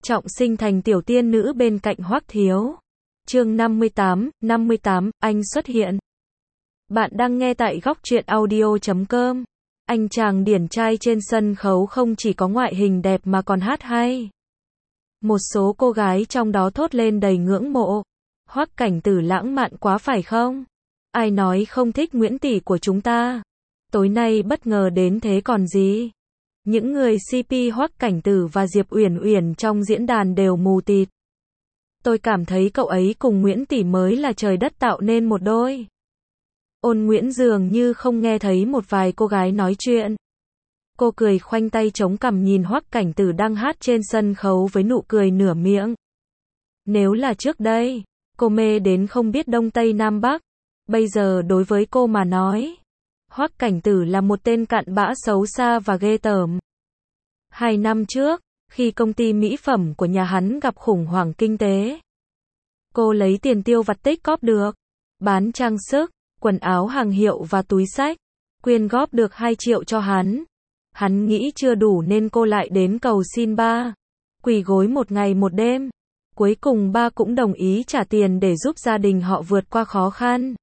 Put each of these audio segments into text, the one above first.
trọng sinh thành tiểu tiên nữ bên cạnh Hoắc Thiếu. Chương 58, anh xuất hiện. Bạn đang nghe tại góc truyện audio.com. Anh chàng điển trai trên sân khấu không chỉ có ngoại hình đẹp mà còn hát hay. Một số cô gái trong đó thốt lên đầy ngưỡng mộ. Hoắc Cảnh Tử lãng mạn quá phải không? Ai nói không thích Nguyễn tỷ của chúng ta? Tối nay bất ngờ đến thế còn gì? Những người CP Hoắc Cảnh Tử và Diệp Uyển Uyển trong diễn đàn đều mù tịt. Tôi cảm thấy cậu ấy cùng Nguyễn tỷ mới là trời đất tạo nên một đôi. Ôn Nguyễn dường như không nghe thấy một vài cô gái nói chuyện. Cô cười khoanh tay chống cằm nhìn Hoắc Cảnh Tử đang hát trên sân khấu với nụ cười nửa miệng. Nếu là trước đây, cô mê đến không biết đông tây nam bắc. Bây giờ đối với cô mà nói, Hoắc Cảnh Tử là một tên cặn bã xấu xa và ghê tởm. 2 năm trước, khi công ty mỹ phẩm của nhà hắn gặp khủng hoảng kinh tế, cô lấy tiền tiêu vặt tích cóp được, bán trang sức, quần áo hàng hiệu và túi xách, quyên góp được 2 triệu cho hắn. Hắn nghĩ chưa đủ nên cô lại đến cầu xin ba, quỳ gối một ngày một đêm. Cuối cùng ba cũng đồng ý trả tiền để giúp gia đình họ vượt qua khó khăn.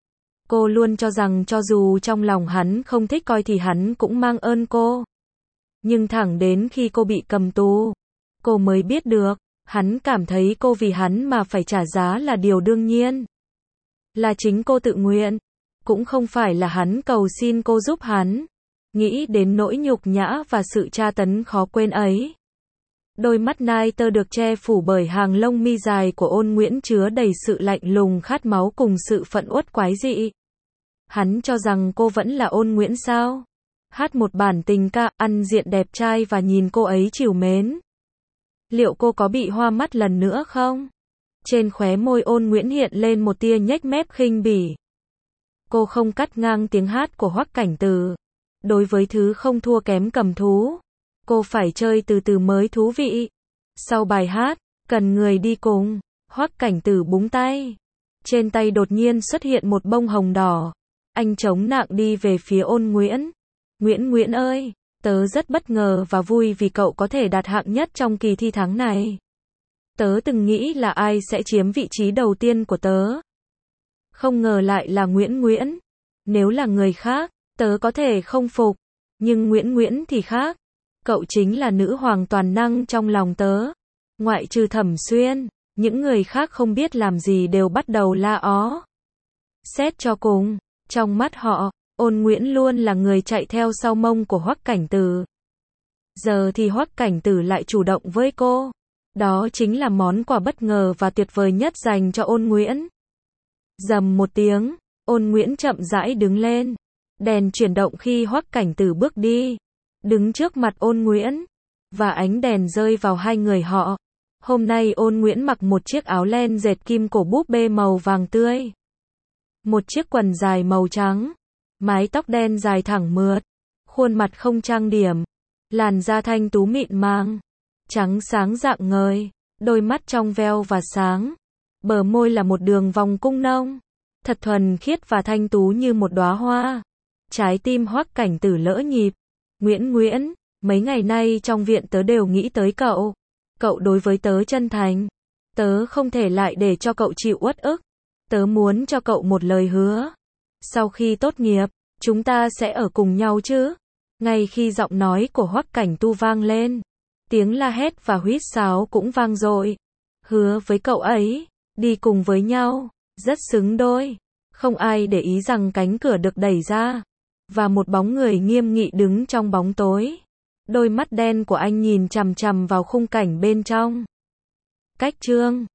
Cô luôn cho rằng cho dù trong lòng hắn không thích coi thì hắn cũng mang ơn cô. Nhưng thẳng đến khi cô bị cầm tù, cô mới biết được, hắn cảm thấy cô vì hắn mà phải trả giá là điều đương nhiên. Là chính cô tự nguyện, cũng không phải là hắn cầu xin cô giúp hắn. Nghĩ đến nỗi nhục nhã và sự tra tấn khó quên ấy. Đôi mắt nai tơ được che phủ bởi hàng lông mi dài của Ôn Nguyễn chứa đầy sự lạnh lùng khát máu cùng sự phẫn uất quái dị. Hắn cho rằng cô vẫn là Ôn Nguyễn sao? Hát một bản tình ca, ăn diện đẹp trai và nhìn cô ấy trìu mến. Liệu cô có bị hoa mắt lần nữa không? Trên khóe môi Ôn Nguyễn hiện lên một tia nhếch mép khinh bỉ. Cô không cắt ngang tiếng hát của Hoắc Cảnh Tử. Đối với thứ không thua kém cầm thú, cô phải chơi từ từ mới thú vị. Sau bài hát, cần người đi cùng, Hoắc Cảnh Tử búng tay. Trên tay đột nhiên xuất hiện một bông hồng đỏ. Anh chống nạng đi về phía Ôn Nguyễn. Nguyễn ơi, tớ rất bất ngờ và vui vì cậu có thể đạt hạng nhất trong kỳ thi tháng này. Tớ từng nghĩ là ai sẽ chiếm vị trí đầu tiên của tớ. Không ngờ lại là Nguyễn. Nếu là người khác, tớ có thể không phục. Nhưng Nguyễn thì khác. Cậu chính là nữ hoàng toàn năng trong lòng tớ. Ngoại trừ Thẩm Xuyên, những người khác không biết làm gì đều bắt đầu la ó. Xét cho cùng, trong mắt họ, Ôn Nguyễn luôn là người chạy theo sau mông của Hoắc Cảnh Tử. Giờ thì Hoắc Cảnh Tử lại chủ động với cô. Đó chính là món quà bất ngờ và tuyệt vời nhất dành cho Ôn Nguyễn. Rầm một tiếng, Ôn Nguyễn chậm rãi đứng lên. Đèn chuyển động khi Hoắc Cảnh Tử bước đi. Đứng trước mặt Ôn Nguyễn. Và ánh đèn rơi vào hai người họ. Hôm nay Ôn Nguyễn mặc một chiếc áo len dệt kim cổ búp bê màu vàng tươi. Một chiếc quần dài màu trắng. Mái tóc đen dài thẳng mượt. Khuôn mặt không trang điểm. Làn da thanh tú mịn màng. Trắng sáng rạng ngời. Đôi mắt trong veo và sáng. Bờ môi là một đường vòng cung nông. Thật thuần khiết và thanh tú như một đóa hoa. Trái tim Hoắc Cảnh Tử lỡ nhịp. Nguyễn, mấy ngày nay trong viện tớ đều nghĩ tới cậu. Cậu đối với tớ chân thành. Tớ không thể lại để cho cậu chịu uất ức. Tớ muốn cho cậu một lời hứa. Sau khi tốt nghiệp, chúng ta sẽ ở cùng nhau chứ? Ngay khi giọng nói của Hoắc Cảnh Tu vang lên, tiếng la hét và huýt sáo cũng vang dội. Hứa với cậu ấy, đi cùng với nhau, rất xứng đôi. Không ai để ý rằng cánh cửa được đẩy ra. Và một bóng người nghiêm nghị đứng trong bóng tối. Đôi mắt đen của anh nhìn chằm chằm vào khung cảnh bên trong. Cách chương